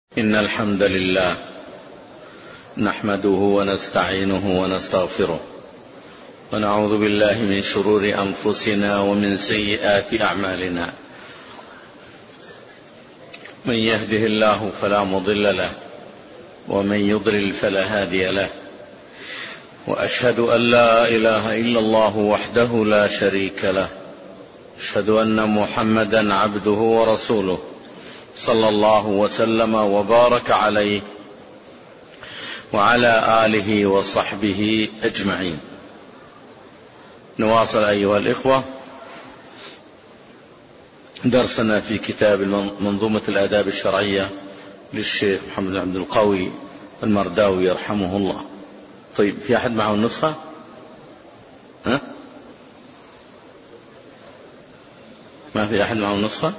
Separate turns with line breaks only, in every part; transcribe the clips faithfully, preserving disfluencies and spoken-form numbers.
إن الحمد لله نحمده ونستعينه ونستغفره ونعوذ بالله من شرور أنفسنا ومن سيئات أعمالنا. من يهده الله فلا مضل له ومن يضلل فلا هادي له، وأشهد أن لا إله إلا الله وحده لا شريك له، أشهد أن محمدا عبده ورسوله صلى الله وسلم وبارك عليه وعلى آله وصحبه أجمعين. نواصل أيها الإخوة درسنا في كتاب منظومة الآداب الشرعية للشيخ محمد عبد القوي المرداوي يرحمه الله. طيب، في أحد معه النسخة؟ ها؟ ما في أحد معه النسخة؟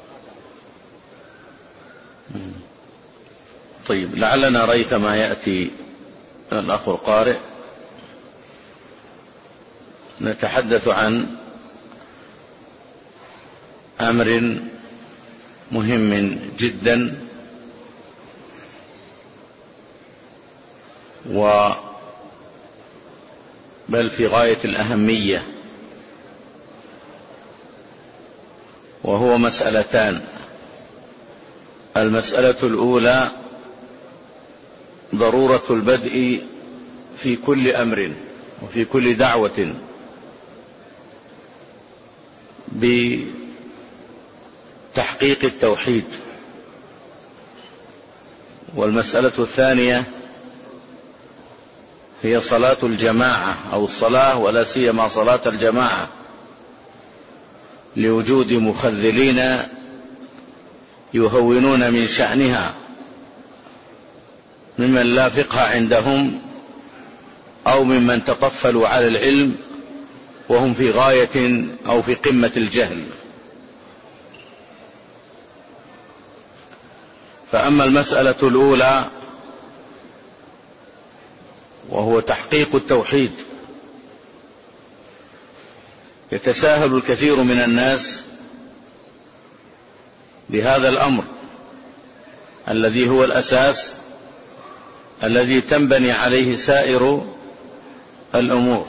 طيب، لعلنا ريثما يأتي الأخ القارئ. نتحدث عن أمر مهم جدا، و بل في غاية الأهمية، وهو مسألتان. المسألة الأولى ضرورة البدء في كل أمر وفي كل دعوة بتحقيق التوحيد. والمسألة الثانية هي صلاة الجماعة أو الصلاة، ولا سيما صلاة الجماعة، لوجود مخذلين يهونون من شأنها ممن لا فقه عندهم أو ممن تطفلوا على العلم وهم في غاية أو في قمة الجهل. فأما المسألة الأولى وهو تحقيق التوحيد، يتساهل الكثير من الناس بهذا الأمر الذي هو الأساس الذي تنبني عليه سائر الأمور،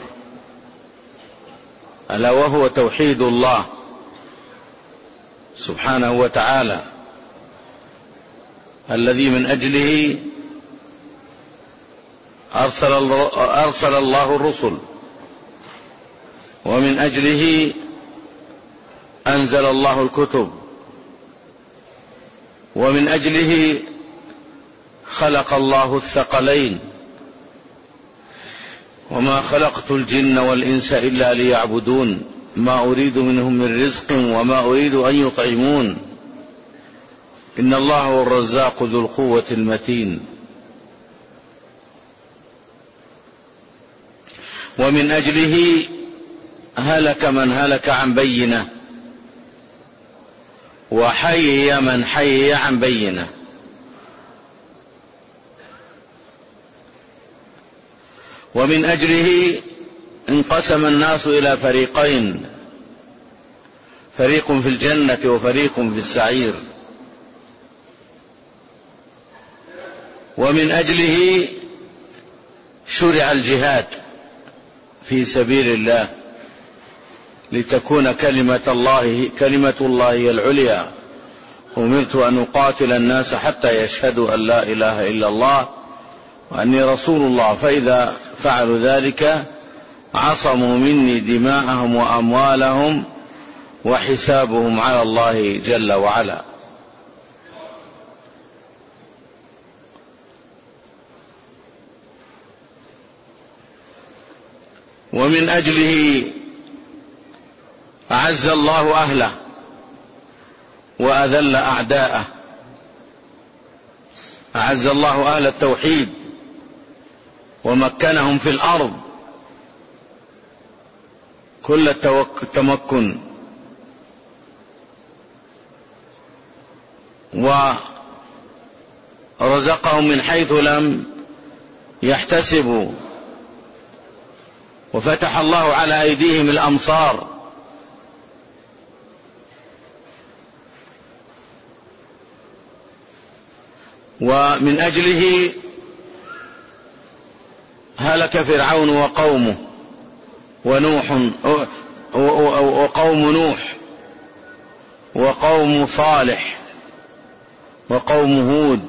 ألا وهو توحيد الله سبحانه وتعالى، الذي من أجله أرسل أرسل الله الرسل، ومن أجله أنزل الله الكتب، ومن أجله خلق الله الثقلين. وما خلقت الجن والإنس إلا ليعبدون ما أريد منهم من رزق وما أريد أن يطعمون إن الله هو الرزاق ذو القوة المتين. ومن أجله هلك من هلك عن بينة، وحيي من حيي عن بينة. ومن أجله انقسم الناس إلى فريقين، فريق في الجنة وفريق في السعير. ومن أجله شرع الجهاد في سبيل الله لتكون كلمة الله كلمة الله هي العليا. أمرت أن أقاتل الناس حتى يشهدوا أن لا إله إلا الله وأني رسول الله، فإذا فعلوا ذلك عصموا مني دماءهم وأموالهم وحسابهم على الله جل وعلا. ومن أجله أعز الله أهله وأذل أعداءه. أعز الله أهل التوحيد ومكنهم في الأرض كل التمكن، ورزقهم من حيث لم يحتسبوا، وفتح الله على أيديهم الأمصار. ومن أجله هلك فرعون وقومه ونوح وقوم نوح وقوم صالح وقوم هود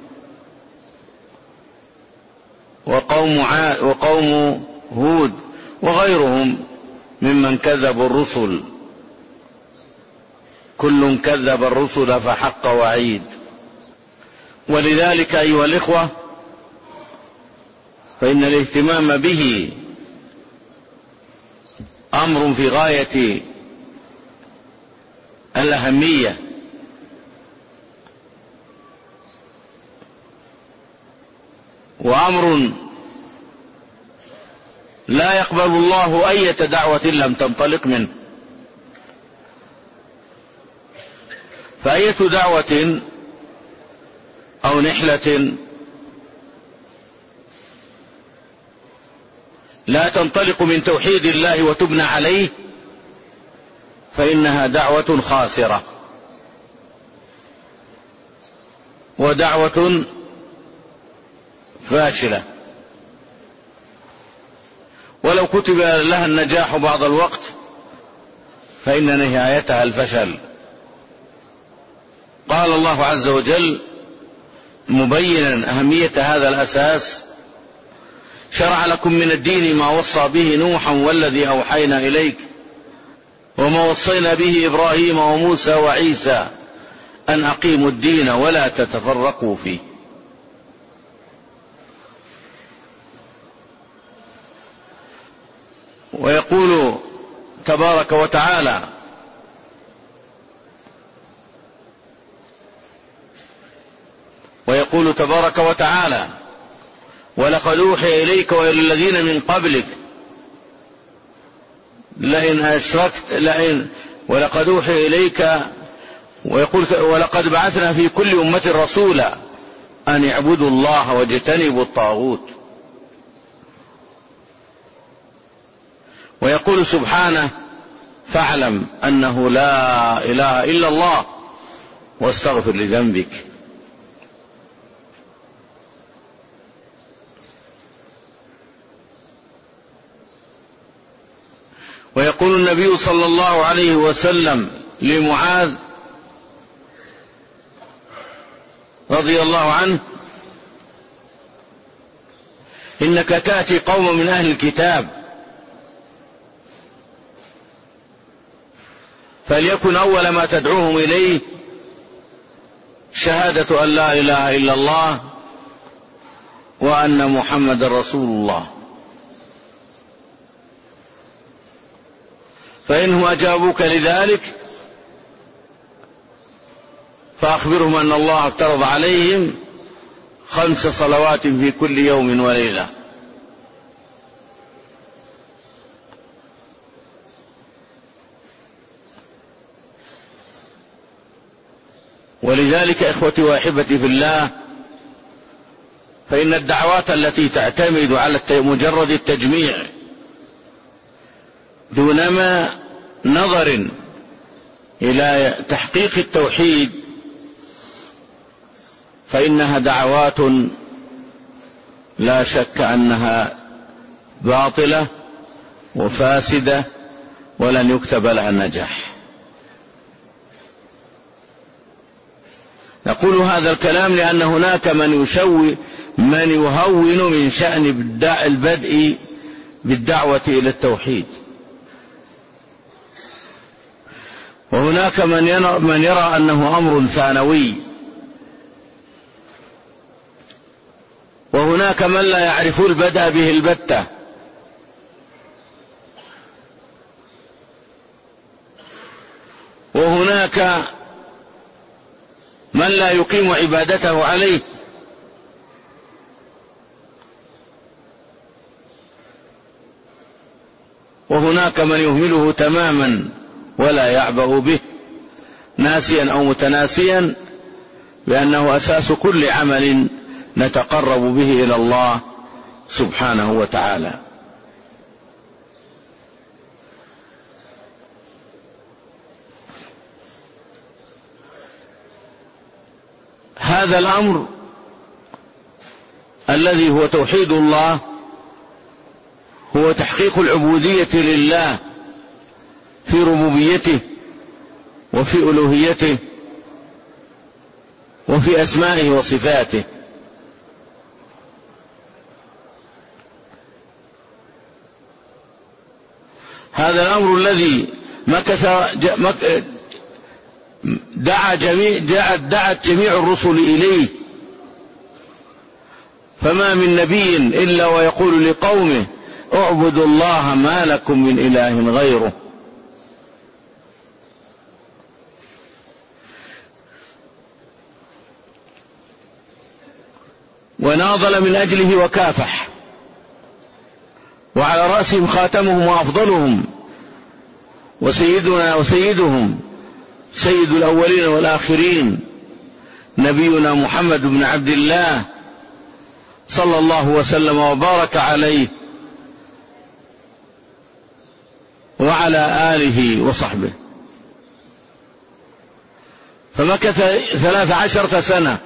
وقوم عاد وقوم هود وغيرهم ممن كذبوا الرسل، كل كذب الرسل فحق وعيد. ولذلك أيها الإخوة فإن الاهتمام به أمر في غاية الأهمية، وأمر لا يقبل الله أية دعوة لم تنطلق منه. فأية دعوة أو نحلة لا تنطلق من توحيد الله وتبنى عليه فإنها دعوة خاسرة ودعوة فاشلة، ولو كتب لها النجاح بعض الوقت فإن نهايتها الفشل. قال الله عز وجل مبينا أهمية هذا الأساس: شرع لكم من الدين ما وصى به نوحا والذي أوحينا إليك وما وصينا به إبراهيم وموسى وعيسى أن أقيموا الدين ولا تتفرقوا فيه. ويقول تبارك وتعالى: ويقول تبارك وتعالى: ولقد أوحي إليك وإلى الذين من قبلك لئن أشركت لئن ولقد أوحي إليك ويقول ولقد بعثنا في كل أمة رسولا أن اعبدوا الله واجتنبوا الطاغوت. ويقول سبحانه: فاعلم أنه لا إله إلا الله واستغفر لذنبك. ويقول النبي صلى الله عليه وسلم لمعاذ رضي الله عنه: إنك تأتي قوم من أهل الكتاب فليكن أول ما تدعوهم إليه شهادة أن لا إله إلا الله وأن محمد رسول الله، فإنهم أجابوك لذلك فأخبرهم أن الله افترض عليهم خمس صلوات في كل يوم وليلة. ولذلك إخوتي وأحبتي في الله، فإن الدعوات التي تعتمد على مجرد التجميع دونما نظر إلى تحقيق التوحيد فإنها دعوات لا شك أنها باطلة وفاسدة ولن يكتب لها النجاح. نقول هذا الكلام لأن هناك من يشوي من يهون من شأن البدء بالدعوة إلى التوحيد، وهناك من يرى أنه أمر ثانوي، وهناك من لا يعرف البدء به البتة، وهناك من لا يقيم عبادته عليه، وهناك من يهمله تماما ولا يعبأ به، ناسيا أو متناسيا بأنه أساس كل عمل نتقرب به إلى الله سبحانه وتعالى. هذا الأمر الذي هو توحيد الله هو تحقيق العبودية لله في ربوبيته وفي ألوهيته وفي أسمائه وصفاته. هذا الأمر الذي مكث دعا جميع دعت جميع الرسل إليه، فما من نبي إلا ويقول لقومه اعبدوا الله ما لكم من إله غيره. وناضل من أجله وكافح، وعلى رأسهم خاتمهم وأفضلهم وسيدنا وسيدهم سيد الأولين والآخرين نبينا محمد بن عبد الله صلى الله وسلم وبارك عليه وعلى آله وصحبه. فمكث ثلاث عشرة سنة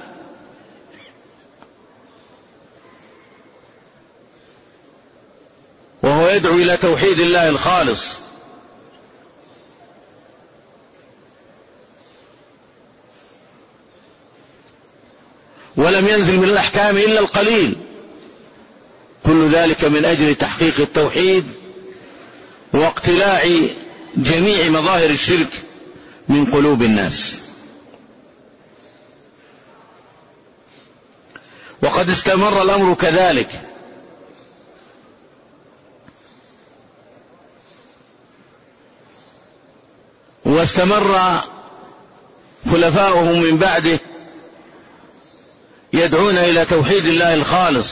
وهو يدعو إلى توحيد الله الخالص، ولم ينزل من الأحكام إلا القليل، كل ذلك من أجل تحقيق التوحيد واقتلاع جميع مظاهر الشرك من قلوب الناس. وقد استمر الأمر كذلك، واستمر خلفاؤه من بعده يدعون إلى توحيد الله الخالص،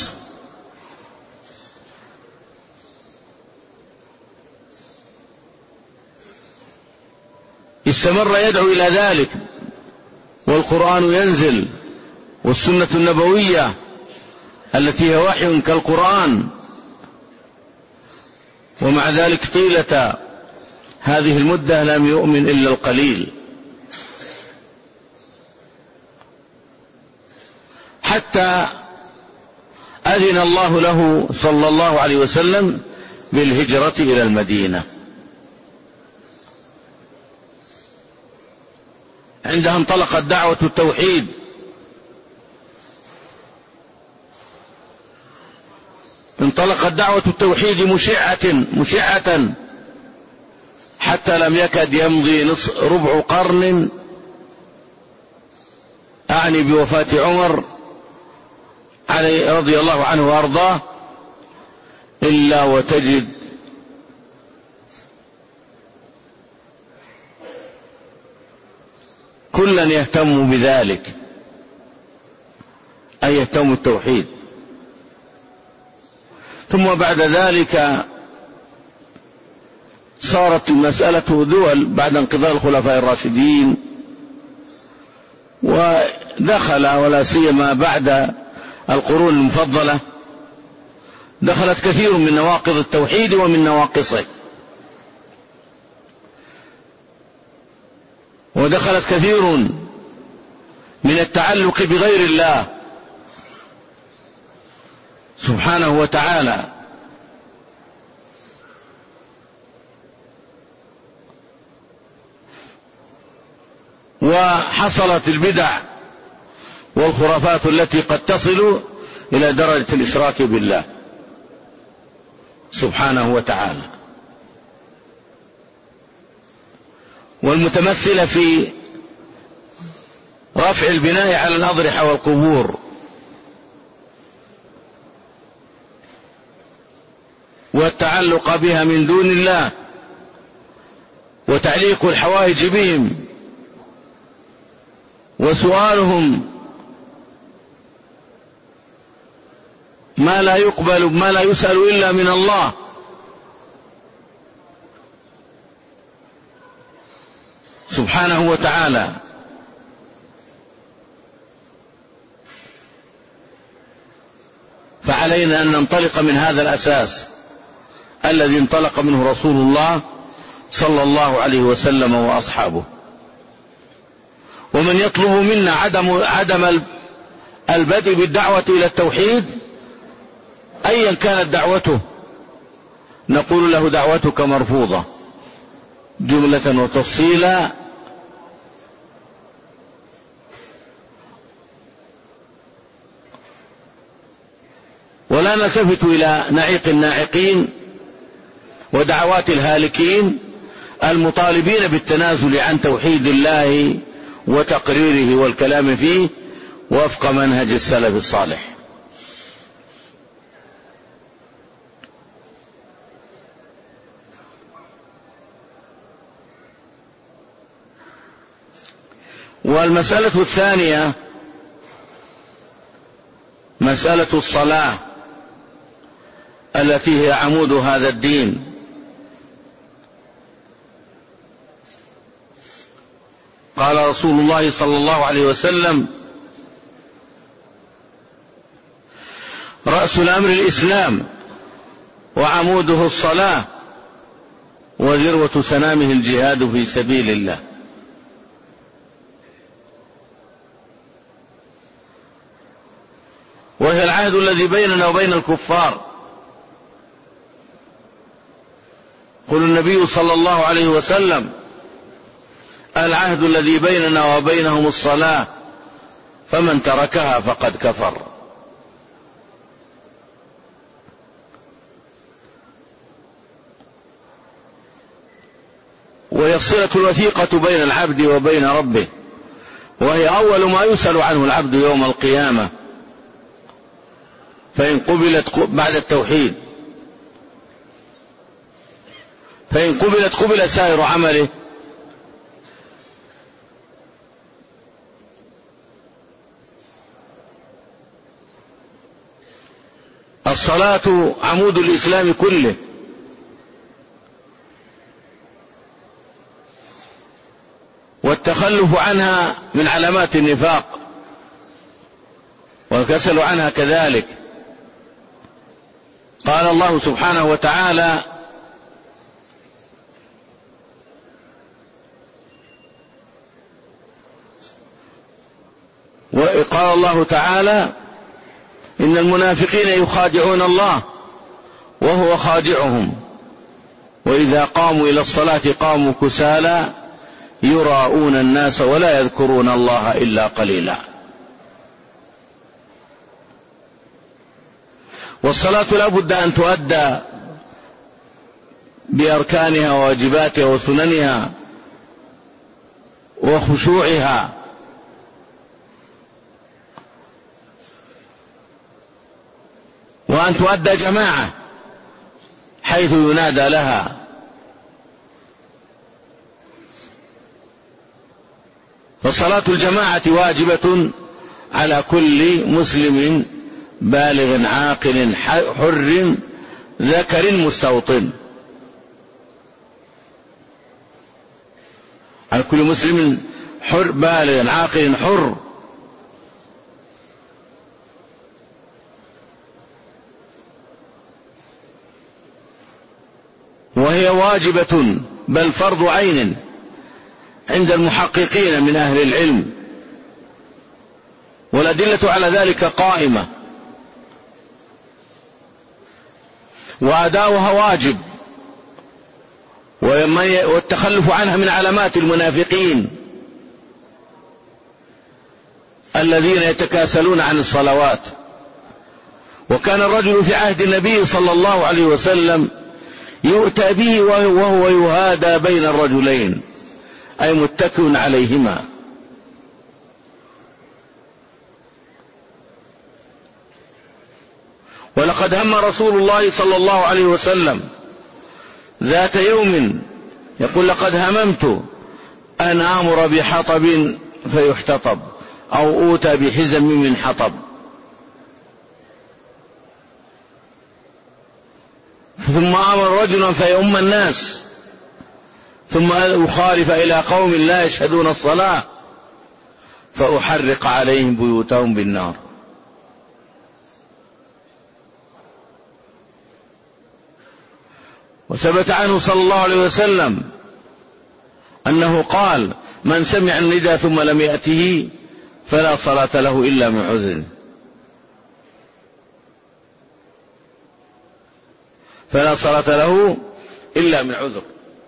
استمر يدعو إلى ذلك، والقرآن ينزل والسنة النبوية التي هي وحي كالقرآن، ومع ذلك طيلة هذه المدة لم يؤمن إلا القليل، حتى أذن الله له صلى الله عليه وسلم بالهجرة إلى المدينة. عندها انطلقت دعوة التوحيد، انطلقت دعوة التوحيد مشعة مشعة حتى لم يكد يمضي نصف ربع قرن، أعني بوفاة عمر عليه رضي الله عنه وأرضاه، إلا وتجد كلا يهتم بذلك، أي يهتم التوحيد. ثم بعد ذلك صارت المسألة دول بعد انقضاء الخلفاء الراشدين، ودخل ولا سيما بعد القرون المفضلة دخلت كثير من نواقض التوحيد ومن نواقصه، ودخلت كثير من التعلق بغير الله سبحانه وتعالى، وحصلت البدع والخرافات التي قد تصل إلى درجة الإشراك بالله سبحانه وتعالى، والمتمثلة في رفع البناء على الأضرحة والقبور، والتعلق بها من دون الله، وتعليق الحوائج بهم، وسؤالهم ما لا يقبل ما لا يسأل إلا من الله، سبحانه وتعالى. فعلينا أن ننطلق من هذا الأساس الذي انطلق منه رسول الله صلى الله عليه وسلم وأصحابه. ومن يطلب منا عدم عدم البدء بالدعوة إلى التوحيد أيا كانت دعوته نقول له دعوتك مرفوضة جملة وتفصيلا، ولا نلتفت إلى نعيق الناعقين ودعوات الهالكين المطالبين بالتنازل عن توحيد الله وتقريره والكلام فيه وفق منهج السلف الصالح. والمسألة الثانية مسألة الصلاة التي هي عمود هذا الدين. قال رسول الله صلى الله عليه وسلم: رأس الأمر الإسلام وعموده الصلاة وذروة سنامه الجهاد في سبيل الله. وهي العهد الذي بيننا وبين الكفار. قال النبي صلى الله عليه وسلم: العهد الذي بيننا وبينهم الصلاة فمن تركها فقد كفر. وهي الصلة الوثيقة بين العبد وبين ربه، وهي أول ما يسأل عنه العبد يوم القيامة، فإن قبلت بعد التوحيد فإن قبلت قبل سائر عمله، الصلاة عمود الإسلام كله، والتخلف عنها من علامات النفاق، والكسل عنها كذلك. قال الله سبحانه وتعالى: وقال الله تعالى: إن المنافقين يخادعون الله وهو خادعهم وإذا قاموا إلى الصلاة قاموا كسالى يراءون الناس ولا يذكرون الله إلا قليلا. والصلاة لا بد أن تؤدى بأركانها وواجباتها وسننها وخشوعها، وأن تؤدى جماعة حيث ينادى لها. فصلاة الجماعة واجبة على كل مسلم بالغ عاقل حر ذكر مستوطن، على كل مسلم حر بالغ عاقل حر. وهي واجبة بل فرض عين عند المحققين من أهل العلم، والأدلة على ذلك قائمة، وأداؤها واجب، والتخلف عنها من علامات المنافقين الذين يتكاسلون عن الصلوات. وكان الرجل في عهد النبي صلى الله عليه وسلم يؤتى به وهو يهادى بين الرجلين، أي متكئ عليهما. ولقد هم رسول الله صلى الله عليه وسلم ذات يوم يقول: لقد هممت أن آمر بحطب فيحتطب أو أوتى بحزم من حطب، ثم أمر رجلا فيؤم الناس، ثم أخالف إلى قوم لا يشهدون الصلاة فأحرق عليهم بيوتهم بالنار. وثبت عنه صلى الله عليه وسلم أنه قال: من سمع النداء ثم لم يأته فلا صلاة له إلا من عذر. فلا صلاة له إلا من عذر.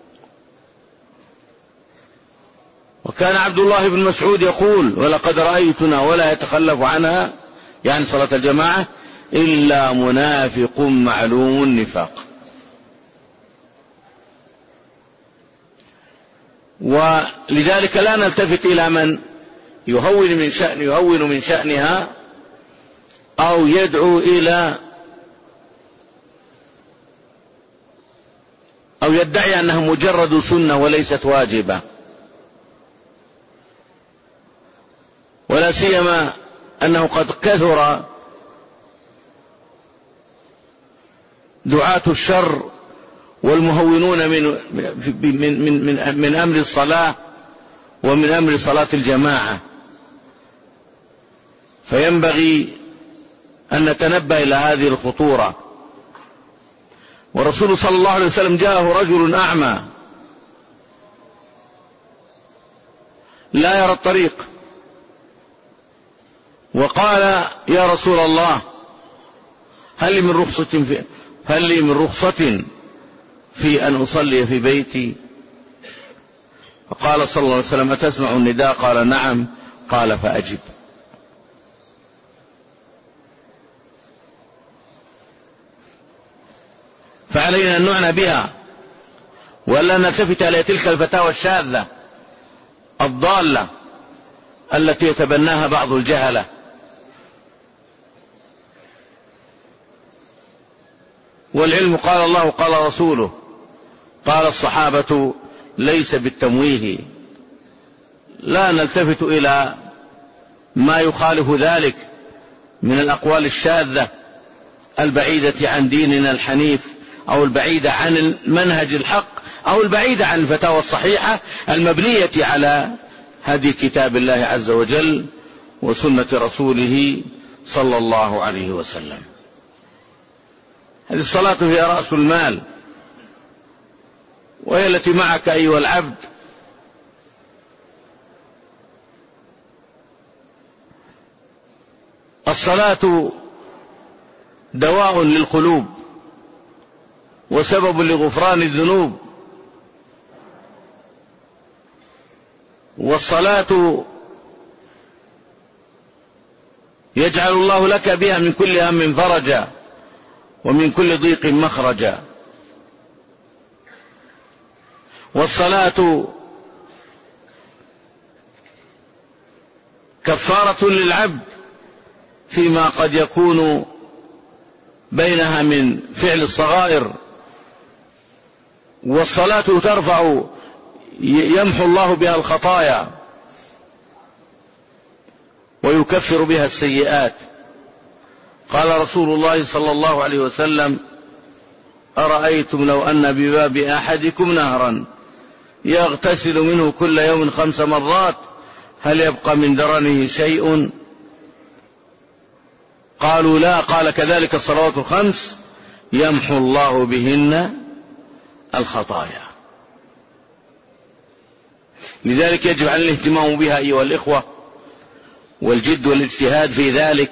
وكان عبد الله بن مسعود يقول: ولقد رأيتنا ولا يتخلف عنها، يعني صلاة الجماعة، إلا منافق معلوم النفاق. ولذلك لا نلتفت إلى من يهون من شأن يهون من شأنها أو يدعو إلى أو يدعي أنها مجرد سنة وليست واجبة، ولا سيما أنه قد كثر دعاة الشر والمهونون من من من من, من أمر الصلاة ومن أمر صلاة الجماعة. فينبغي أن نتنبه إلى هذه الخطورة. ورسول صلى الله عليه وسلم جاءه رجل أعمى لا يرى الطريق، وقال: يا رسول الله، هل لي من رخصة في هل لي من رخصة في أن أصلي في بيتي؟ فقال صلى الله عليه وسلم: أتسمع النداء؟ قال: نعم. قال: فأجب. فعلينا أن نعنى بها ولا نلتفت إلى تلك الفتاوى الشاذة الضالة التي يتبناها بعض الجهلة. والعلم قال الله قال رسوله قال الصحابة ليس بالتمويه. لا نلتفت إلى ما يخالف ذلك من الأقوال الشاذة البعيدة عن ديننا الحنيف، أو البعيدة عن المنهج الحق، أو البعيدة عن الفتاوى الصحيحة المبنية على هدي كتاب الله عز وجل وسنة رسوله صلى الله عليه وسلم. هذه الصلاة هي رأس المال، وهي التي معك أيها العبد. الصلاة دواء للقلوب وسبب لغفران الذنوب، والصلاة يجعل الله لك بها من كل هم فرجا ومن كل ضيق مخرجا. والصلاة كفارة للعبد فيما قد يكون بينها من فعل الصغائر. والصلاة ترفع يمحو الله بها الخطايا ويكفر بها السيئات. قال رسول الله صلى الله عليه وسلم: أرأيتم لو أن بباب أحدكم نهرا يغتسل منه كل يوم خمس مرات هل يبقى من درنه شيء؟ قالوا: لا. قال: كذلك الصلوات الخمس يمحو الله بهن الخطايا. لذلك يجب على الاهتمام بها أيها الإخوة، والجد والاجتهاد في ذلك،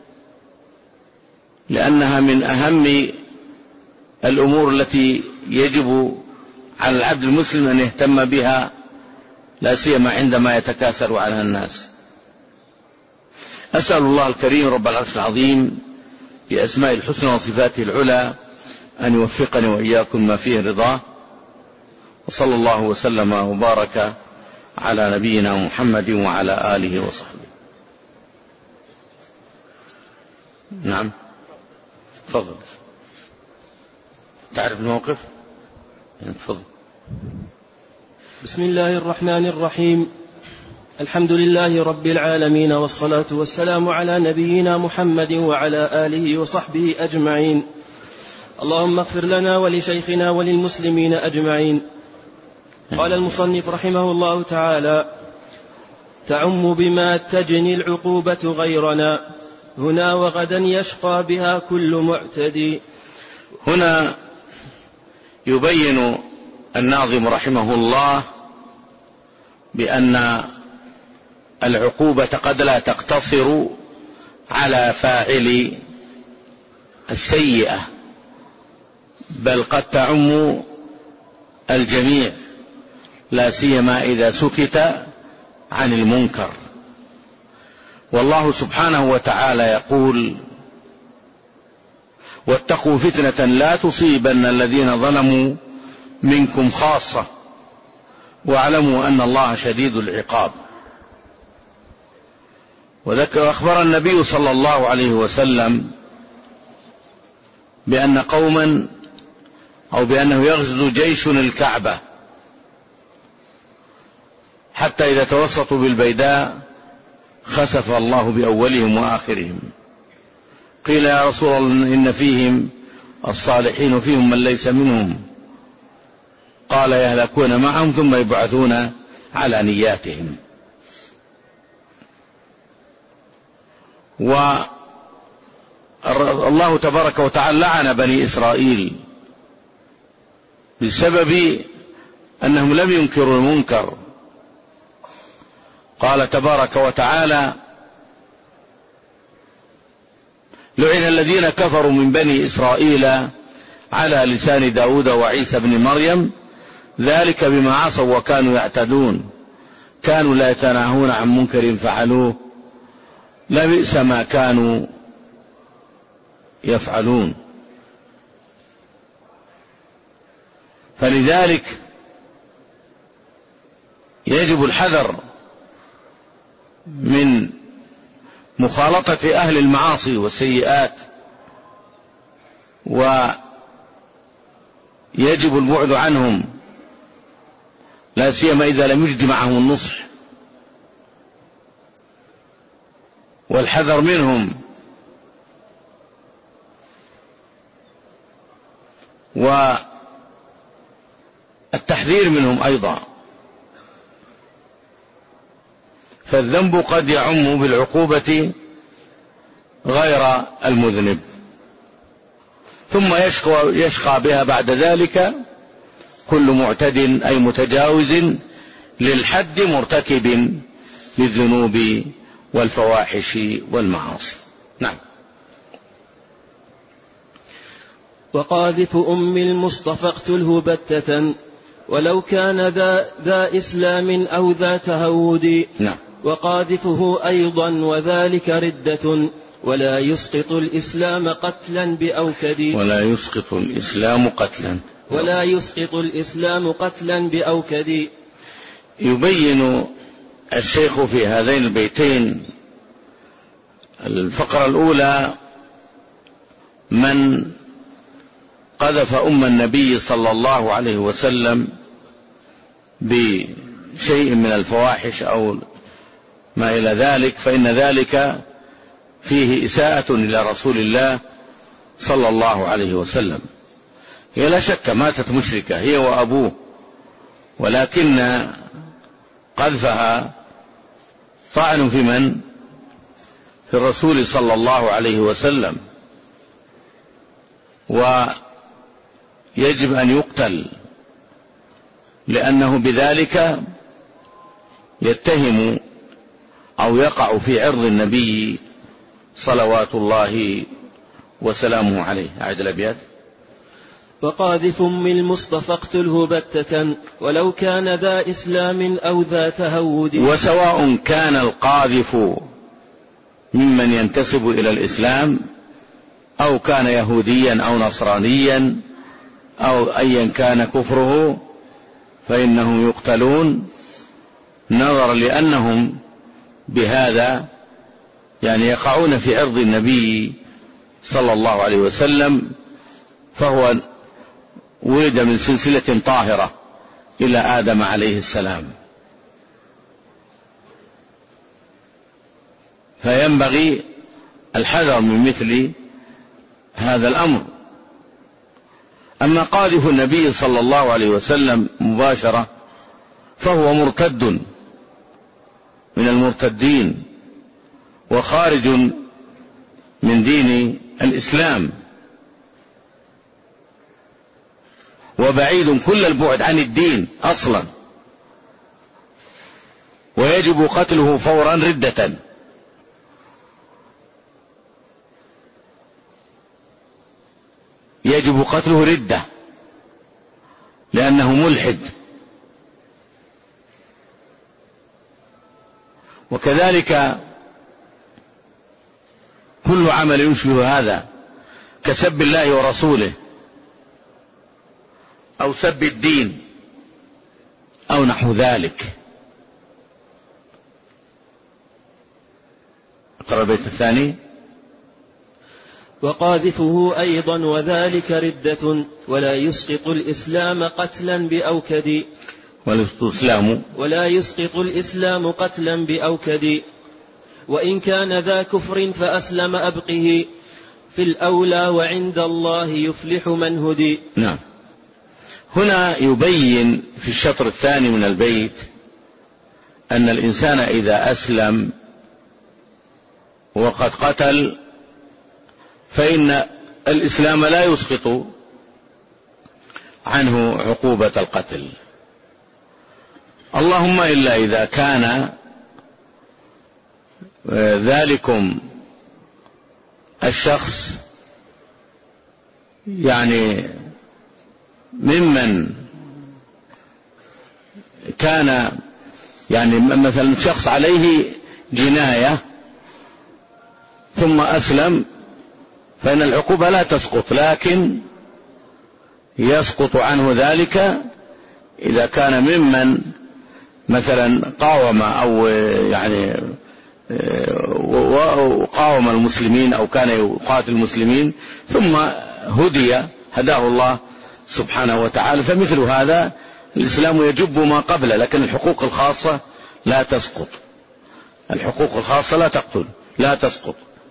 لأنها من أهم الأمور التي يجب على العبد المسلم أن يهتم بها، لا سيما عندما يتكاثر عنها الناس. أسأل الله الكريم رب العرش العظيم بأسماء الحسنى وصفاته العلى أن يوفقني وإياكم ما فيه رضاه، وصلى الله وسلم وبارك على نبينا محمد وعلى آله وصحبه. نعم، تفضل. تعرف الموقف؟ تفضل.
بسم الله الرحمن الرحيم. الحمد لله رب العالمين، والصلاة والسلام على نبينا محمد وعلى آله وصحبه أجمعين. اللهم اغفر لنا ولشيخنا وللمسلمين أجمعين. قال المصنف رحمه الله تعالى: تعم بما تجني العقوبة غيرنا، هنا وغدا يشقى بها كل معتدي.
هنا يبين الناظم رحمه الله بأن العقوبة قد لا تقتصر على فاعل السيئة، بل قد تعم الجميع، لا سيما إذا سكت عن المنكر. والله سبحانه وتعالى يقول: واتقوا فتنة لا تصيبن الذين ظلموا منكم خاصة واعلموا أن الله شديد العقاب. وذكر أخبر النبي صلى الله عليه وسلم بأن قوما أو بأنه يغزو جيش الكعبة حتى إذا توسطوا بالبيداء خسف الله بأولهم وآخرهم. قيل: يا رسول الله إن فيهم الصالحين وفيهم من ليس منهم. قال: يهلكون معهم ثم يبعثون على نياتهم. والله تبارك وتعالى لعن بني إسرائيل بسبب أنهم لم ينكروا المنكر. قال تبارك وتعالى: لعن الذين كفروا من بني إسرائيل على لسان داود وعيسى بن مريم ذلك بما عصوا وكانوا يعتدون كانوا لا يتناهون عن منكر فعلوه لبئس ما كانوا يفعلون. فلذلك يجب الحذر من مخالطة أهل المعاصي والسيئات، ويجب البعد عنهم لا سيما إذا لم يجد معهم النصح، والحذر منهم والتحذير منهم أيضا. فالذنب قد يعم بالعقوبة غير المذنب، ثم يشقى, يشقى بها بعد ذلك كل معتد أي متجاوز للحد مرتكب للذنوب والفواحش والمعاصي. نعم.
وقاذف أم المصطفى اقتله بتة ولو كان ذا, ذا إسلام أو ذا تهود.
نعم.
وقاذفه أيضا وذلك ردة ولا يسقط الإسلام قتلا بأوكد.
ولا يسقط الإسلام قتلا
ولا يسقط الإسلام قتلا بأوكد.
يبين الشيخ في هذين البيتين الفقرة الأولى من قذف أم النبي صلى الله عليه وسلم بشيء من الفواحش أو ما إلى ذلك، فإن ذلك فيه إساءة إلى رسول الله صلى الله عليه وسلم. هي لا شك ماتت مشركة هي وأبوه، ولكن قذفها طعن في من؟ في الرسول صلى الله عليه وسلم، ويجب أن يقتل، لأنه بذلك يتهم أو يقع في عرض النبي صلوات الله وسلامه عليه. أعد الأبيات.
وقاذف أم المصطفى اقتله بتة ولو كان ذا إسلام أو ذا تهود.
وسواء كان القاذف ممن ينتسب إلى الإسلام أو كان يهوديا أو نصرانيا أو أيا كان كفره فإنهم يقتلون، نظرا لأنهم بهذا يعني يقعون في عرض النبي صلى الله عليه وسلم، فهو ولد من سلسلة طاهرة إلى آدم عليه السلام، فينبغي الحذر من مثل هذا الأمر. أما قاذف النبي صلى الله عليه وسلم مباشرة فهو مرتد من المرتدين وخارج من دين الإسلام وبعيد كل البعد عن الدين أصلا، ويجب قتله فورا ردة. يجب قتله ردة لأنه ملحد. وكذلك كل عمل يشبه هذا كسب الله ورسوله أو سب الدين أو نحو ذلك. اقرأ البيت الثاني.
وقاذفه أيضا وذلك ردة ولا يسقط الإسلام قتلا بأوكد ولا يسقط الإسلام قتلا بأوكد وإن كان ذا كفر فأسلم أبقه في الأولى وعند الله يفلح من هدي.
نعم. هنا يبين في الشطر الثاني من البيت أن الإنسان إذا أسلم وقد قتل فإن الإسلام لا يسقط عنه عقوبة القتل، اللهم إلا إذا كان ذلكم الشخص يعني ممن كان يعني مثلا شخص عليه جناية ثم أسلم فإن العقوبة لا تسقط، لكن يسقط عنه ذلك إذا كان ممن مثلا قاوم أو يعني وقاوم المسلمين أو كان يقاتل المسلمين ثم هدي هداه الله سبحانه وتعالى، فمثل هذا الإسلام يجب ما قبله، لكن الحقوق الخاصة لا تسقط، الحقوق الخاصة لا تقتل لا تسقط.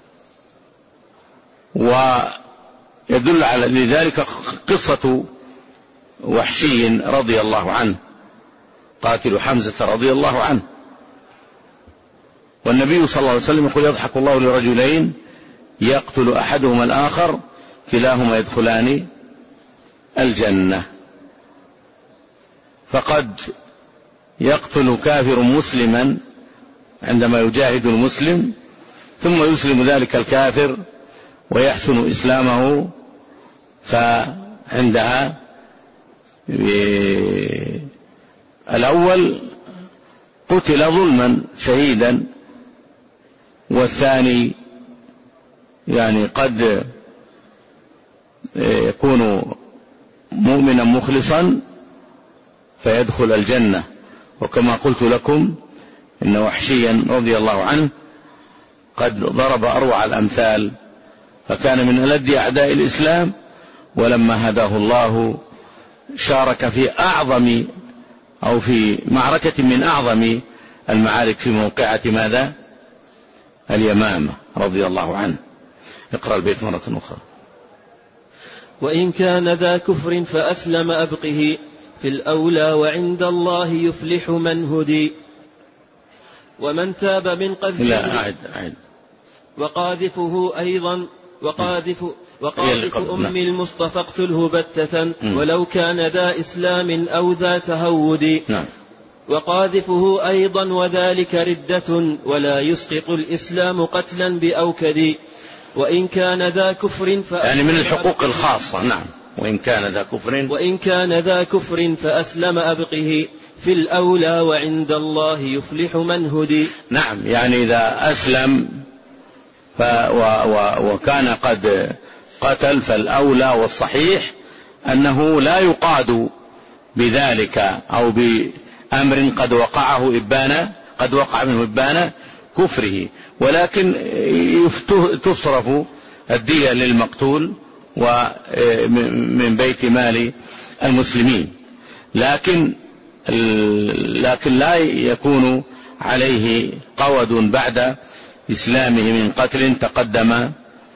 ويدل على لذلك قصة وحشي رضي الله عنه قاتل حمزة رضي الله عنه، والنبي صلى الله عليه وسلم يقول يضحك الله لرجلين يقتل أحدهما الآخر كلاهما يدخلان الجنة. فقد يقتل كافر مسلما عندما يجاهد المسلم ثم يسلم ذلك الكافر ويحسن إسلامه، فعندها الأول قتل ظلما شهيدا، والثاني يعني قد يكون مؤمنا مخلصا فيدخل الجنة. وكما قلت لكم إن وحشيا رضي الله عنه قد ضرب أروع الأمثال، فكان من ألد أعداء الإسلام، ولما هداه الله شارك في أعظم أو في معركة من أعظم المعارك في موقعة ماذا؟ اليمامة رضي الله عنه. اقرأ البيت مرة أخرى.
وإن كان ذا كفر فأسلم أبقه في الأولى وعند الله يفلح من هدي. ومن تاب من قذفه
لا أعد أعد
وقاذفه أيضا وقاذف وقاذف أم المصطفى اقتله بتة ولو كان ذا إسلام أو ذا تهود.
نعم.
وقاذفه أيضا وذلك ردة ولا يسقط الإسلام قتلا بأوكد. وإن كان ذا كفر
يعني من الحقوق الخاصة. نعم. وإن كان ذا كفر
وإن كان ذا كفر فأسلم أبقه في الأولى وعند الله يفلح من هدي.
نعم. يعني إذا أسلم ف و و وكان قد قتل فالأولى والصحيح أنه لا يقاد بذلك أو بأمر قد وقعه إبانة قد وقع منه إبانة كفره، ولكن تصرف الدية للمقتول ومن بيت مال المسلمين، لكن لكن لا يكون عليه قود بعد إسلامه من قتل تقدم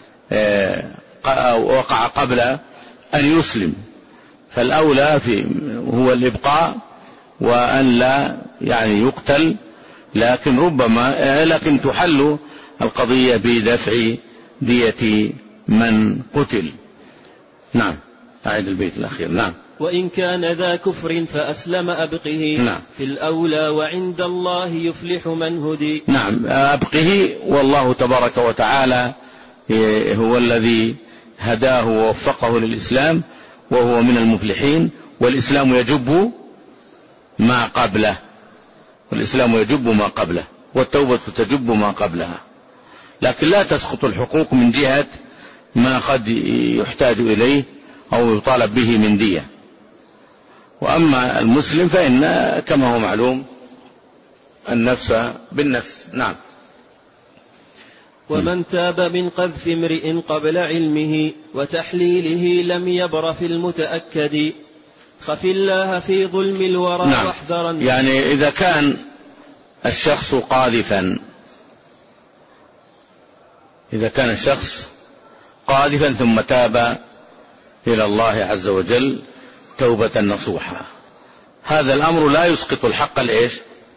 وقع قبل أن يسلم، فالأولى في هو الإبقاء وأن لا يعني يقتل، لكن ربما لكن تحل القضية بدفع دية من قتل. نعم. أعد البيت الأخير. نعم.
وإن كان ذا كفر فأسلم أبقه
نعم.
في الأولى وعند الله يفلح من هدي.
نعم. أبقه، والله تبارك وتعالى هو الذي هداه ووفقه للإسلام وهو من المفلحين، والإسلام يجب ما قبله، والإسلام يجب ما قبله، والتوبة تجب ما قبلها، لكن لا تسقط الحقوق من جهة ما قد يحتاج إليه أو يطالب به من دية. وأما المسلم فإن كما هو معلوم النفس بالنفس. نعم.
ومن تاب من قذف امرئ قبل علمه وتحليله لم يبر في المتأكد خف الله في ظلم الورى. نعم. واحذرا.
يعني إذا كان الشخص قاذفا إذا كان الشخص قاذفا ثم تاب إلى الله عز وجل توبة نصوحة، هذا الأمر لا يسقط الحق الإيش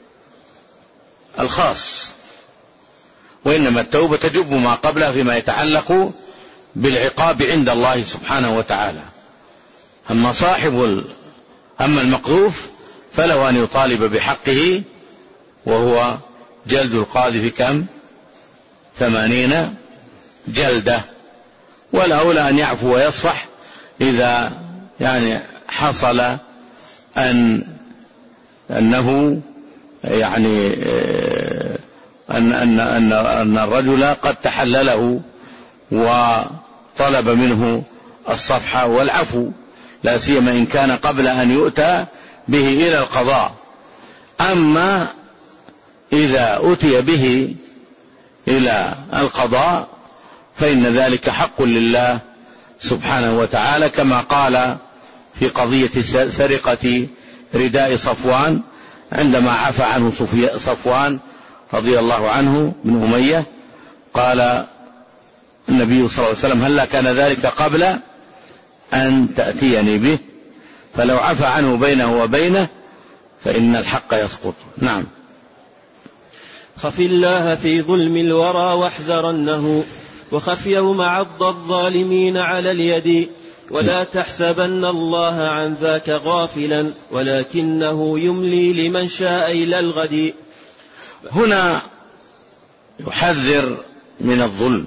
الخاص، وإنما التوبة تجب ما قبلها فيما يتعلق بالعقاب عند الله سبحانه وتعالى. أما صاحب ال... أما المقذوف فله أن يطالب بحقه، وهو جلد القاذف كم ثمانين جلدة، والأولى أن يعفو ويصفح إذا يعني حصل أن أنه يعني أن أن أن أن الرجل قد تحلله وطلب منه الصفح والعفو، لا سيما إن كان قبل أن يؤتى به إلى القضاء. أما إذا أتي به إلى القضاء فإن ذلك حق لله سبحانه وتعالى، كما قال في قضية سرقة رداء صفوان عندما عفى عنه صفوان رضي الله عنه بن أمية، قال النبي صلى الله عليه وسلم هلا كان ذلك قبل أن تأتيني به، فلو عفى عنه بينه وبينه فإن الحق يسقط. نعم.
خف الله في ظلم الورى واحذرنه وخف يوم عض الظالمين على اليد ولا تحسبن الله عن ذاك غافلا ولكنه يملي لمن شاء إلى الغد.
هنا يحذر من الظلم،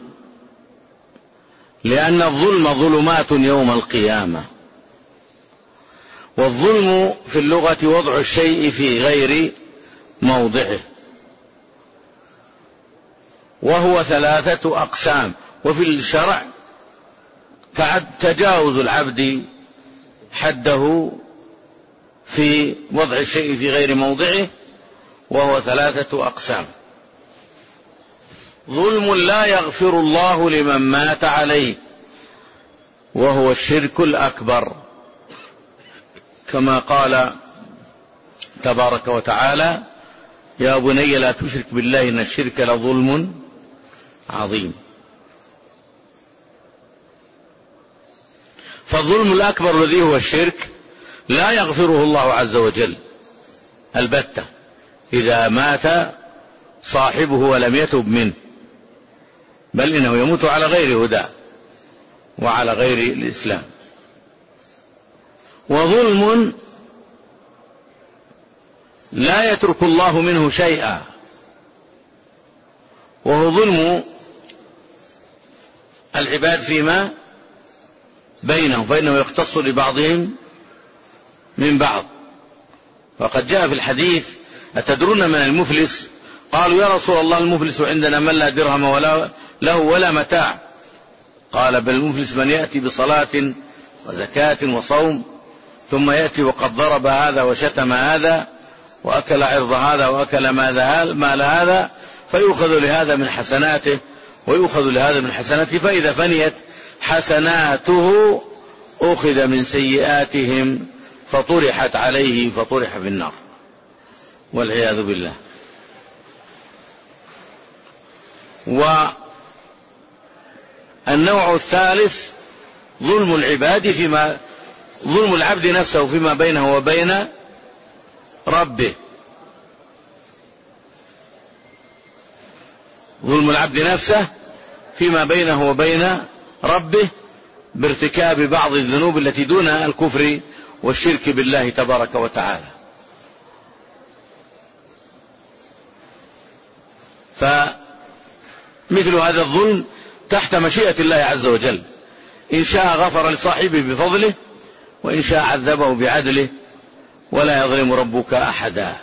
لأن الظلم ظلمات يوم القيامة، والظلم في اللغة وضع الشيء في غير موضعه، وهو ثلاثة أقسام، وفي الشرع تجاوز العبد حده في وضع الشيء في غير موضعه، وهو ثلاثة أقسام. ظلم لا يغفر الله لمن مات عليه، وهو الشرك الأكبر، كما قال تبارك وتعالى يا بني لا تشرك بالله إن الشرك لظلم عظيم. فالظلم الأكبر الذي هو الشرك لا يغفره الله عز وجل البتة إذا مات صاحبه ولم يتب منه، بل إنه يموت على غير هدى وعلى غير الإسلام. وظلم لا يترك الله منه شيئا، وهو ظلم العباد فيما بينهم، فإنه يختص لبعضهم من بعض. وقد جاء في الحديث أتدرون من المفلس؟ قالوا يا رسول الله المفلس عندنا من لا درهم ولا له ولا متاع. قال بل المفلس من يأتي بصلاة وزكاة وصوم ثم يأتي وقد ضرب هذا وشتم هذا وأكل عرض هذا وأكل مال هذا، فيؤخذ لهذا من حسناته ويؤخذ لهذا من حسناته، فإذا فنيت حسناته أخذ من سيئاتهم فطرحت عليه فطرح في النار والعياذ بالله. والنوع الثالث ظلم العباد فيما ظلم العبد نفسه فيما بينه وبين ربه. ظلم العبد نفسه فيما بينه وبين ربه بارتكاب بعض الذنوب التي دون الكفر والشرك بالله تبارك وتعالى. فمثل هذا الظلم تحت مشيئة الله عز وجل، إن شاء غفر لصاحبه بفضله وإن شاء عذبه بعدله ولا يظلم ربك أحدا.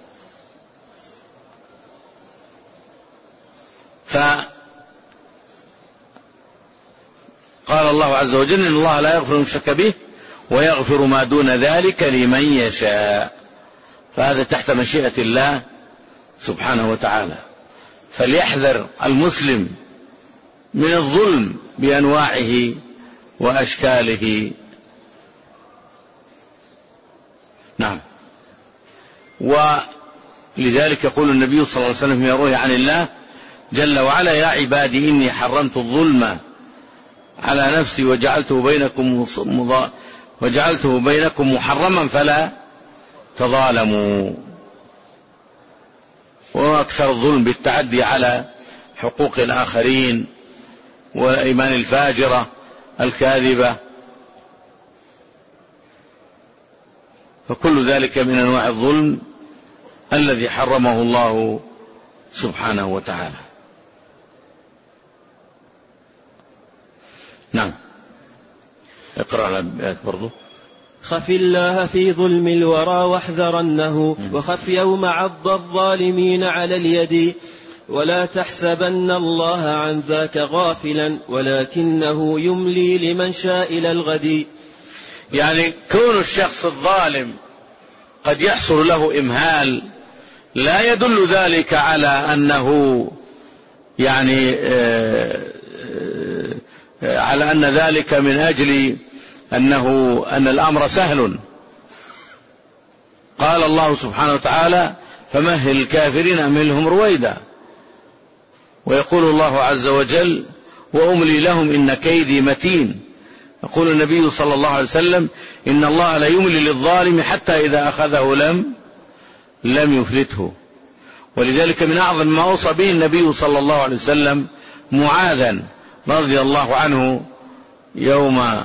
فقال الله عز وجل إن الله لا يغفر المشرك به ويغفر ما دون ذلك لمن يشاء، فهذا تحت مشيئة الله سبحانه وتعالى. فليحذر المسلم من الظلم بأنواعه وأشكاله. نعم. ولذلك يقول النبي صلى الله عليه وسلم يروي عن الله جل وعلا: يا عبادي إني حرمت الظلم على نفسي وجعلته بينكم وجعلته بينكم محرما فلا تظالموا. وأكثر الظلم بالتعدي على حقوق الآخرين والأيمان الفاجرة الكاذبة، فكل ذلك من أنواع الظلم الذي حرمه الله سبحانه وتعالى. نعم. اقرأ الآيات برضو.
خف الله في ظلم الورى واحذرنه، وخف يوم عض الظالمين على اليد، ولا تحسبن الله عن ذاك غافلا ولكنه يملي لمن شاء إلى الغد.
يعني كون الشخص الظالم قد يحصل له إمهال لا يدل ذلك على أنه يعني على أن ذلك من أجل أنه أن الأمر سهل. قال الله سبحانه وتعالى: فمهل الكافرين أمهلهم رويدا. ويقول الله عز وجل: وأملي لهم إن كيدي متين. يقول النبي صلى الله عليه وسلم: إن الله لا يملي للظالم حتى إذا أخذه لم لم يفلته. ولذلك من أعظم ما أوصى به النبي صلى الله عليه وسلم معاذا رضي الله عنه يوم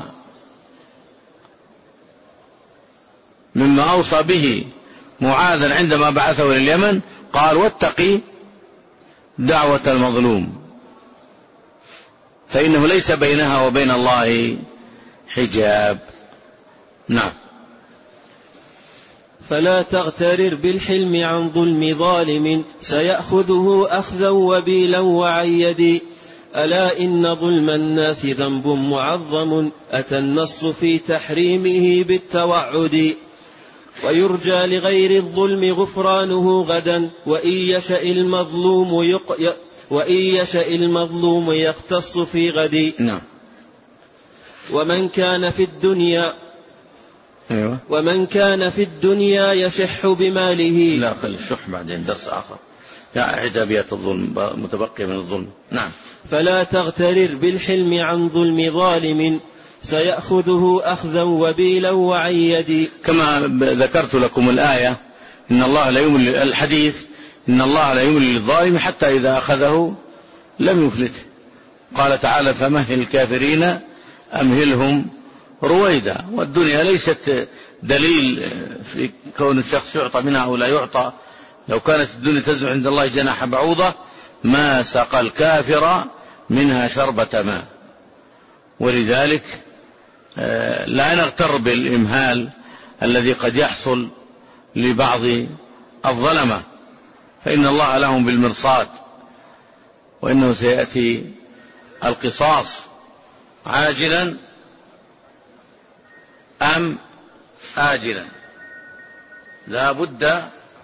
مما أوصى به معاذا عندما بعثه لليمن، قال: واتقي دعوة المظلوم فإنه ليس بينها وبين الله حجاب. نعم.
فلا تغترر بالحلم عن ظلم ظالم، سيأخذه أخذا وبيلا وعيد. ألا إن ظلم الناس ذنب معظم، أتى النص في تحريمه بالتوعد. ويرجى لغير الظلم غفرانه غدا، وإن يشأ المظلوم يق... وإن يشأ المظلوم يختص في غد.
نعم.
ومن كان في الدنيا
أيوة.
ومن كان في الدنيا يشح بماله.
لا، خلي الشح بعدين درس آخر. يا أحد أبيات الظلم متبقي من الظلم. نعم.
فلا تغترر بالحلم عن ظلم ظالم، سيأخذه أخذا وبيلا وعيد.
كما ذكرت لكم الآية: إن الله لا يملي الحديث إن الله لا يملي للظالم حتى إذا أخذه لم يفلته. قال تعالى: فمهل الكافرين أمهلهم رويدا. والدنيا ليست دليل في كون الشخص يعطى منها أو لا يعطى. لو كانت الدنيا تزن عند الله جناح بعوضة ما سقى الكافر منها شربة ماء. ولذلك لا نغتر بالإمهال الذي قد يحصل لبعض الظلمة، فإن الله لهم بالمرصاد، وإنه سيأتي القصاص عاجلا أم آجلا. لا بد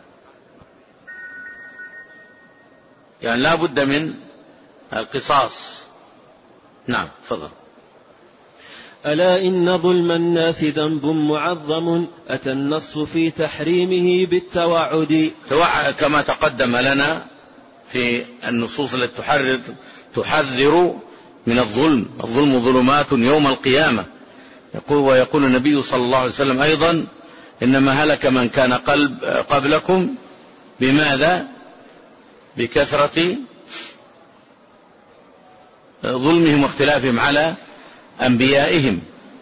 يعني لا بد من القصاص. نعم. تفضل.
ألا إن ظلم الناس ذنب معظم، أتى النص في تحريمه بالتوعد.
كما تقدم لنا في النصوص التي تحرر تحذر من الظلم. الظلم ظلمات يوم القيامة. يقول ويقول النبي صلى الله عليه وسلم أيضا: إنما هلك من كان قلب قبلكم بماذا؟ بكثرة ظلمهم واختلافهم على أنبيائهم.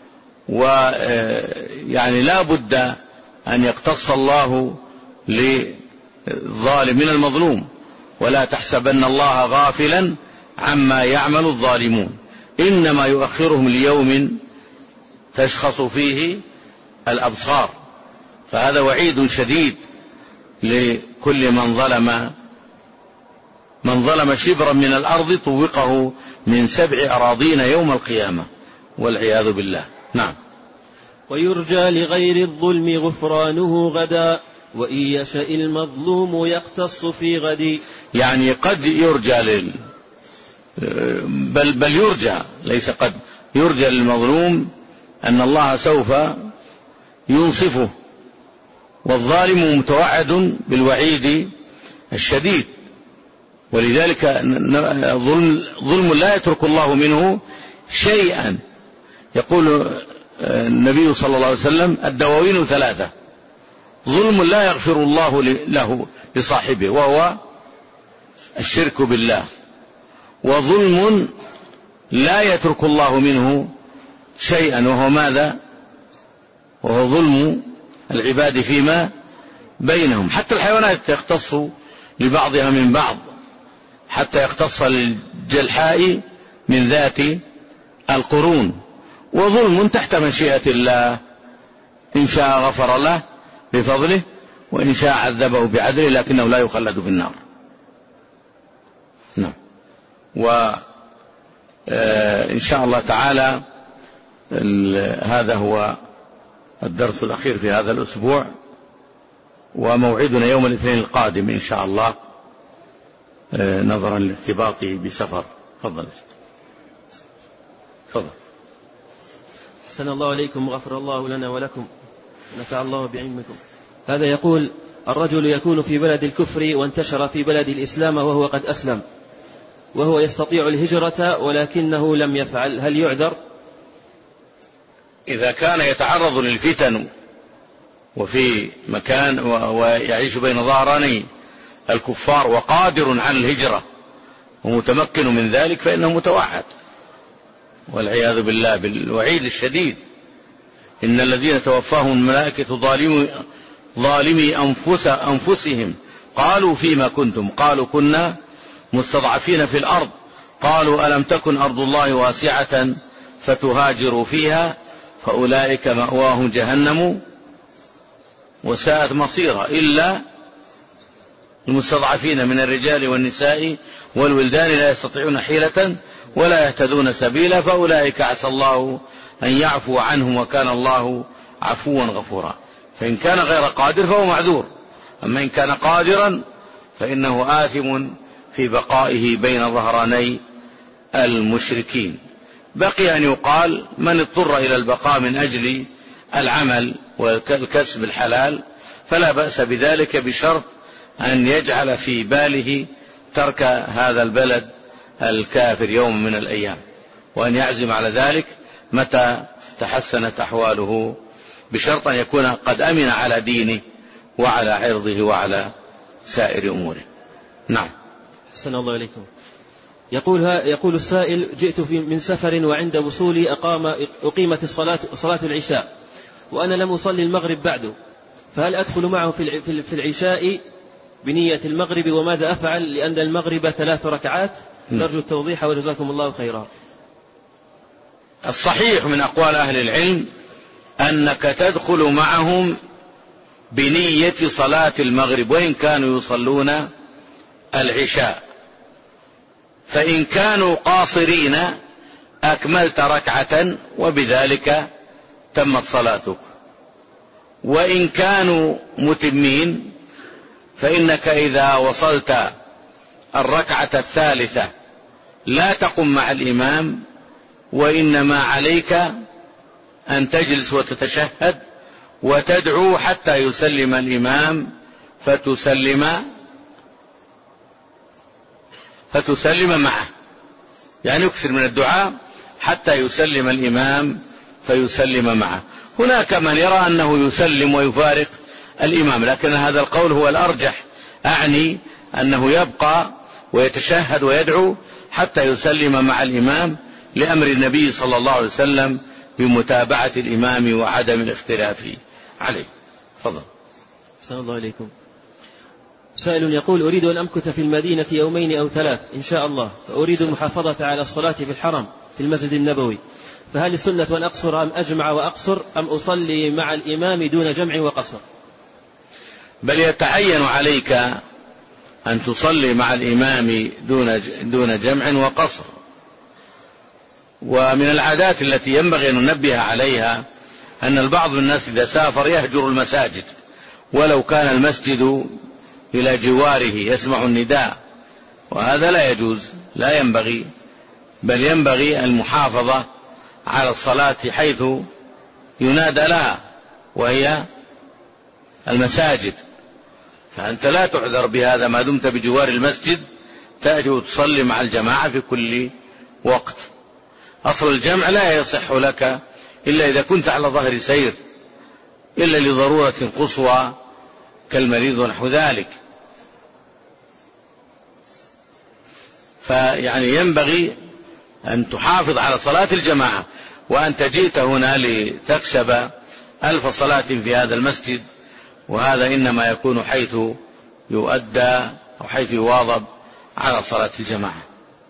ويعني لا بد أن يقتص الله للظالم من المظلوم، ولا تحسبن الله غافلا عما يعمل الظالمون، إنما يؤخرهم ليوم تشخص فيه الأبصار. فهذا وعيد شديد لكل من ظلم من ظلم شبرا من الأرض طوقه من سبع أراضين يوم القيامة والعياذ بالله. نعم.
ويرجى لغير الظلم غفرانه غدا وإن يشاء المظلوم يقتص في غد.
يعني قد يرجى لل بل, بل يرجى ليس قد يرجى للمظلوم أن الله سوف ينصفه، والظالم متوعد بالوعيد الشديد، ولذلك ظلم, ظلم لا يترك الله منه شيئا. يقول النبي صلى الله عليه وسلم الدواوين ثلاثة: ظلم لا يغفر الله له لصاحبه وهو الشرك بالله، وظلم لا يترك الله منه شيئا وهو ماذا؟ وهو ظلم العباد فيما بينهم. حتى الحيوانات تختص لبعضها من بعض، حتى يختص الجلحاء من ذات القرون. وظلم تحت مشيئة الله، إن شاء غفر له بفضله وإن شاء عذبه بعدله، لكنه لا يخلد في النار. نعم. وإن شاء الله تعالى هذا هو الدرس الأخير في هذا الأسبوع، وموعدنا يوم الاثنين القادم إن شاء الله نظرا لارتباطه بسفر. تفضل. تفضل.
أحسن الله عليكم وغفر الله لنا ولكم، نفع الله بعلمكم. هذا يقول: الرجل يكون في بلد الكفر وانتشر في بلد الإسلام وهو قد أسلم، وهو يستطيع الهجرة ولكنه لم يفعل، هل يعذر؟
إذا كان يتعرض للفتن وفي مكان ويعيش بين ظهراني الكفار وقادر على الهجرة ومتمكن من ذلك فإنه متوعد، والعياذ بالله بالوعيد الشديد. إن الذين توفاهم الملائكة ظالمي, ظالمي أنفس أنفسهم قالوا فيما كنتم؟ قالوا كنا مستضعفين في الأرض. قالوا ألم تكن أرض الله واسعة فتهاجروا فيها فأولئك مأواهم جهنم وساءت مصيرا، إلا المستضعفين من الرجال والنساء والولدان لا يستطيعون حيلة ولا يهتدون سبيلا فأولئك عسى الله أن يعفو عنهم وكان الله عفوا غفورا. فإن كان غير قادر فهو معذور، أما إن كان قادرا فإنه آثم في بقائه بين ظهراني المشركين. بقي أن يقال: من اضطر إلى البقاء من أجل العمل والكسب الحلال فلا بأس بذلك، بشرط أن يجعل في باله ترك هذا البلد الكافر يوم من الأيام، وأن يعزم على ذلك متى تحسنت أحواله، بشرط أن يكون قد أمن على دينه وعلى عرضه وعلى سائر أموره. نعم.
أحسن الله إليكم. يقول يقول السائل: جئت من سفر وعند وصولي أقام أقيمت الصلاة صلاة العشاء وأنا لم أصلي المغرب بعد، فهل أدخل معه في العشاء بنية المغرب وماذا أفعل لأن المغرب ثلاث ركعات؟ نرجو التوضيح وجزاكم الله خيرا.
الصحيح من أقوال أهل العلم أنك تدخل معهم بنية صلاة المغرب وإن كانوا يصلون العشاء، فإن كانوا قاصرين أكملت ركعة وبذلك تمت صلاتك، وإن كانوا متمين فإنك إذا وصلت الركعة الثالثة لا تقم مع الإمام، وإنما عليك أن تجلس وتتشهد وتدعو حتى يسلم الإمام فتسلم فتسلم معه، يعني يكثر من الدعاء حتى يسلم الإمام فيسلم معه. هناك من يرى أنه يسلم ويفارق الإمام، لكن هذا القول هو الأرجح، أعني أنه يبقى ويتشهد ويدعو حتى يسلم مع الإمام، لأمر النبي صلى الله عليه وسلم بمتابعة الإمام وعدم الاختلاف عليه. فضل.
أحسن الله إليكم. سائل يقول: أريد أن أمكث في المدينة يومين أو ثلاث إن شاء الله، فأريد المحافظة على الصلاة في الحرم، في المسجد النبوي، فهل السنة أن أقصر أم أجمع وأقصر أم أصلي مع الإمام دون جمع وقصر؟
بل يتعين عليك أن تصلي مع الإمام دون دون جمع وقصر. ومن العادات التي ينبغي أن ننبه عليها أن البعض من الناس إذا سافر يهجر المساجد، ولو كان المسجد إلى جواره يسمع النداء، وهذا لا يجوز، لا ينبغي، بل ينبغي المحافظة على الصلاة حيث ينادى لها وهي المساجد. فأنت لا تعذر بهذا ما دمت بجوار المسجد، تأتي وتصلي مع الجماعة في كل وقت. أصل الجمع لا يصح لك إلا إذا كنت على ظهر سير، إلا لضرورة قصوى كالمريض ونحو ذلك. فيعني ينبغي أن تحافظ على صلاة الجماعة، وأنت جئت هنا لتكسب ألف صلاة في هذا المسجد، وهذا إنما يكون حيث يؤدى أو حيث يواظب على صلاة الجماعة.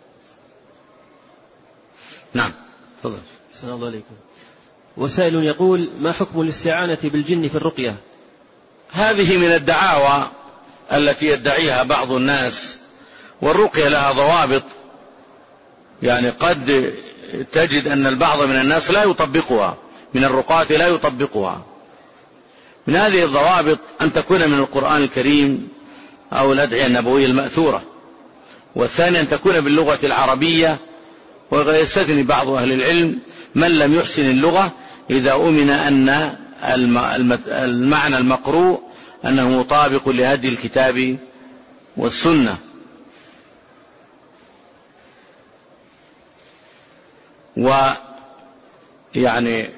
نعم، تفضل.
السلام الله عليكم. وسائل يقول: ما حكم الاستعانة بالجن في الرقية؟
هذه من الدعاوى التي يدعيها بعض الناس، والرقية لها ضوابط. يعني قد تجد أن البعض من الناس لا يطبقها، من الرقاة لا يطبقها. من هذه الضوابط أن تكون من القرآن الكريم أو الأدعية النبوية المأثورة، والثاني أن تكون باللغة العربية، ويستثني بعض أهل العلم من لم يحسن اللغة إذا أمن أن المعنى المقروء أنه مطابق لهدي الكتاب والسنة. ويعني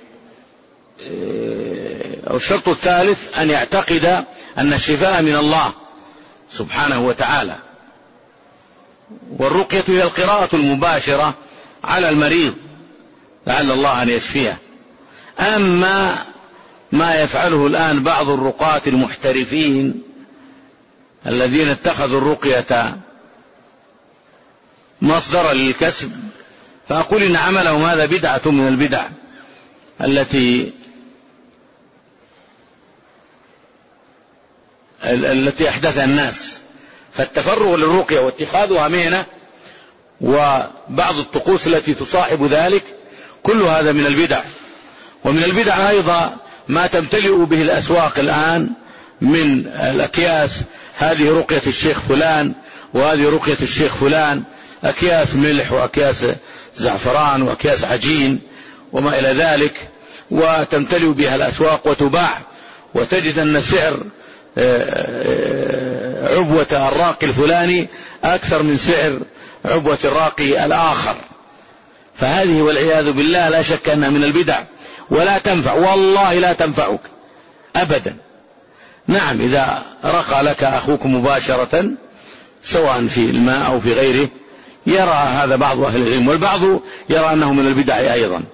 الشرط الثالث أن يعتقد أن الشفاء من الله سبحانه وتعالى. والرقية هي القراءة المباشرة على المريض لعل الله أن يشفيه. أما ما يفعله الآن بعض الرقاة المحترفين الذين اتخذوا الرقية مصدرا للكسب، فأقول إن عملهم هذا بدعة من البدع التي التي أحدثها الناس. فالتفرغ للرقية واتخاذها مهنة وبعض الطقوس التي تصاحب ذلك، كل هذا من البدع. ومن البدع أيضا ما تمتلئ به الأسواق الآن من الأكياس، هذه رقية الشيخ فلان وهذه رقية الشيخ فلان، أكياس ملح وأكياس زعفران وأكياس عجين وما إلى ذلك، وتمتلئ بها الأسواق وتباع، وتجد أن سعر عبوة الراقي الفلاني أكثر من سعر عبوة الراقي الآخر. فهذه والعياذ بالله لا شك أنها من البدع ولا تنفع، والله لا تنفعك أبدا. نعم، إذا رقى لك أخوك مباشرة سواء في الماء أو في غيره يرى هذا بعض أهل العلم، والبعض يرى أنه من البدع أيضا.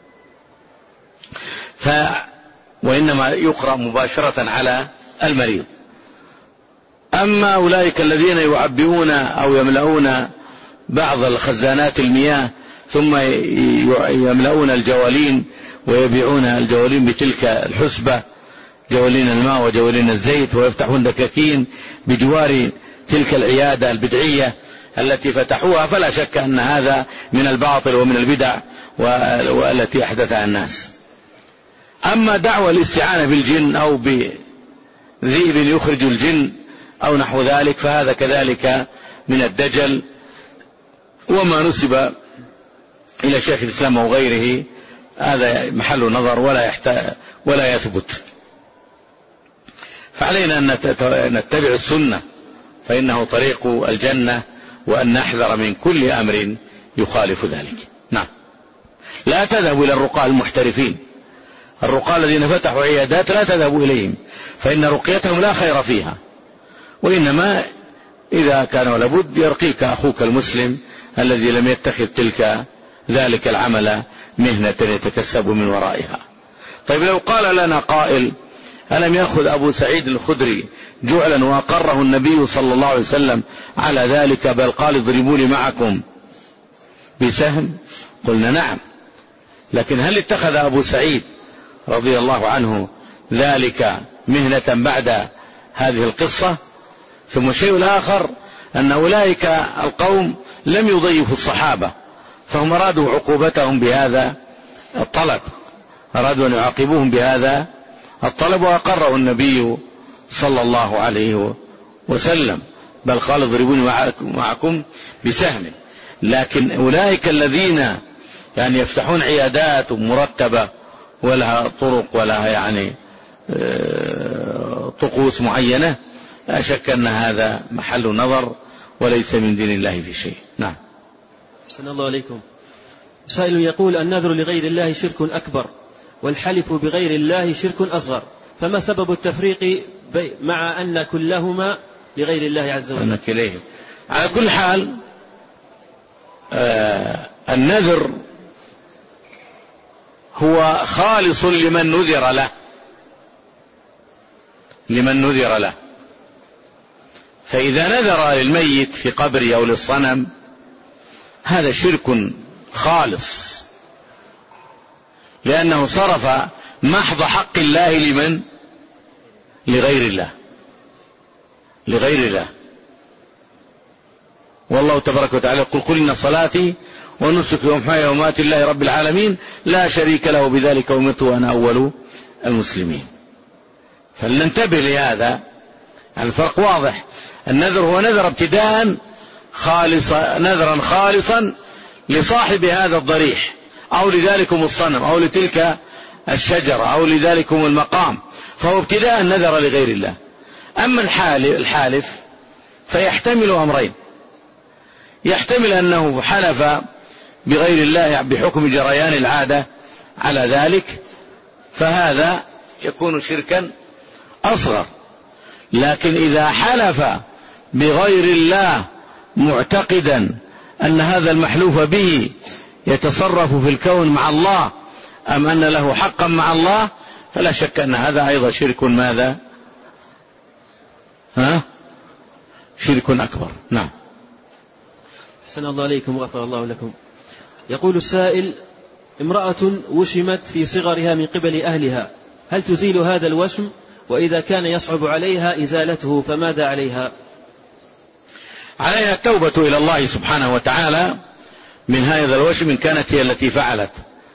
ف وإنما يقرأ مباشرة على المريض. أما أولئك الذين يعبئون أو يملؤون بعض الخزانات المياه ثم يملؤون الجوالين ويبيعون الجوالين بتلك الحسبة، جوالين الماء وجوالين الزيت، ويفتحون دكاكين بجوار تلك العيادة البدعية التي فتحوها، فلا شك أن هذا من الباطل ومن البدع والتي أحدثها الناس. أما دعوى الاستعانة بالجن أو بذئب يخرج الجن أو نحو ذلك فهذا كذلك من الدجل، وما نسب إلى شيخ الإسلام أو غيره هذا محل نظر ولا يحتاج ولا يثبت. فعلينا أن نتبع السنة فإنه طريق الجنة، وأن نحذر من كل أمر يخالف ذلك. نعم، لا تذهبوا إلى الرقاة المحترفين، الرقاة الذين فتحوا عيادات لا تذهبوا إليهم، فإن رقيتهم لا خير فيها، وإنما إذا كان لابد يرقيك أخوك المسلم الذي لم يتخذ تلك ذلك العمل مهنة يتكسب من ورائها. طيب، لو قال لنا قائل: ألم يأخذ أبو سعيد الخدري جعلا وأقره النبي صلى الله عليه وسلم على ذلك، بل قال: اضربوا لي معكم بسهم قلنا نعم. لكن هل اتخذ أبو سعيد رضي الله عنه ذلك مهنة بعد هذه القصة؟ ثم الشيء الآخر أن أولئك القوم لم يضيفوا الصحابة، فهم أرادوا عقوبتهم بهذا الطلب، أرادوا أن يعاقبوهم بهذا الطلب، وأقره النبي صلى الله عليه وسلم، بل قال اضربوني معكم بسهم. لكن أولئك الذين يعني يفتحون عيادات مرتبة ولها طرق ولها يعني طقوس معينة، لا شك أن هذا محل نظر وليس من دين الله في شيء. نعم.
أحسن الله عليكم. سائل يقول: النذر لغير الله شرك أكبر، والحلف بغير الله شرك أصغر، فما سبب التفريق مع أن كلهما لغير الله عز وجل؟
أنك إليه. على كل حال آه النذر هو خالص لمن نذر له، لمن نذر له. فإذا نذر للميت في قبره أو للصنم هذا شرك خالص، لأنه صرف محض حق الله لمن؟ لغير الله، لغير الله. والله تبارك وتعالى يقول: قل إن صلاتي ونسكي ومحياي ومماتي لله رب العالمين لا شريك له بذلك أمرت وأنا أول المسلمين. فلننتبه لهذا، الفرق واضح. النذر هو نذر ابتداء خالصا، نذرا خالصا لصاحب هذا الضريح أو لذلكم الصنم أو لتلك الشجرة أو لذلكم المقام، فهو ابتداء نذر لغير الله. أما الحالف فيحتمل أمرين: يحتمل أنه حلف بغير الله بحكم جريان العادة على ذلك، فهذا يكون شركا أصغر. لكن إذا حلف بغير الله معتقدا أن هذا المحلوف به يتصرف في الكون مع الله أم أن له حقا مع الله، فلا شك أن هذا أيضا شرك ماذا؟ ها؟ شرك أكبر. نعم.
أحسن الله عليكم وغفر الله لكم. يقول السائل: امرأة وشمت في صغرها من قبل أهلها، هل تزيل هذا الوشم؟ وإذا كان يصعب عليها إزالته فماذا عليها؟
عليها التوبة إلى الله سبحانه وتعالى من هذا الوشم إن كانت هي التي فعلت،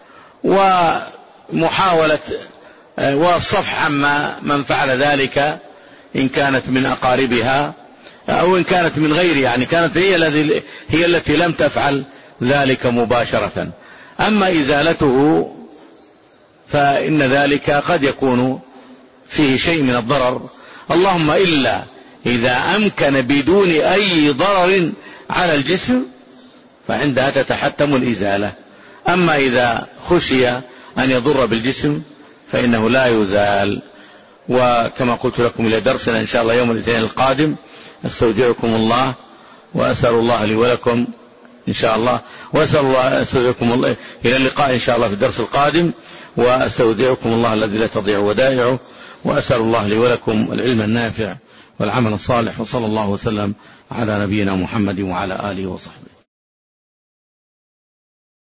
ومحاولة والصفح عما من فعل ذلك إن كانت من أقاربها أو إن كانت من غير، يعني كانت هي التي هي التي لم تفعل ذلك مباشرة. أما إزالته فإن ذلك قد يكون فيه شيء من الضرر، اللهم إلا إذا أمكن بدون أي ضرر على الجسم فعندها تتحتم الإزالة. أما إذا خشي أن يضر بالجسم فإنه لا يزال. وكما قلت لكم إلى درسنا إن شاء الله يوم الاثنين القادم، استودعكم الله وأسأل الله لي ولكم إن شاء الله، وأسأل الله أستودعكم الله إلى اللقاء إن شاء الله في الدرس القادم، وأستودعكم الله الذي لا تضيع ودائعه، وأسأل الله لي ولكم العلم النافع والعمل الصالح، وصلى الله وسلم على نبينا محمد وعلى آله وصحبه.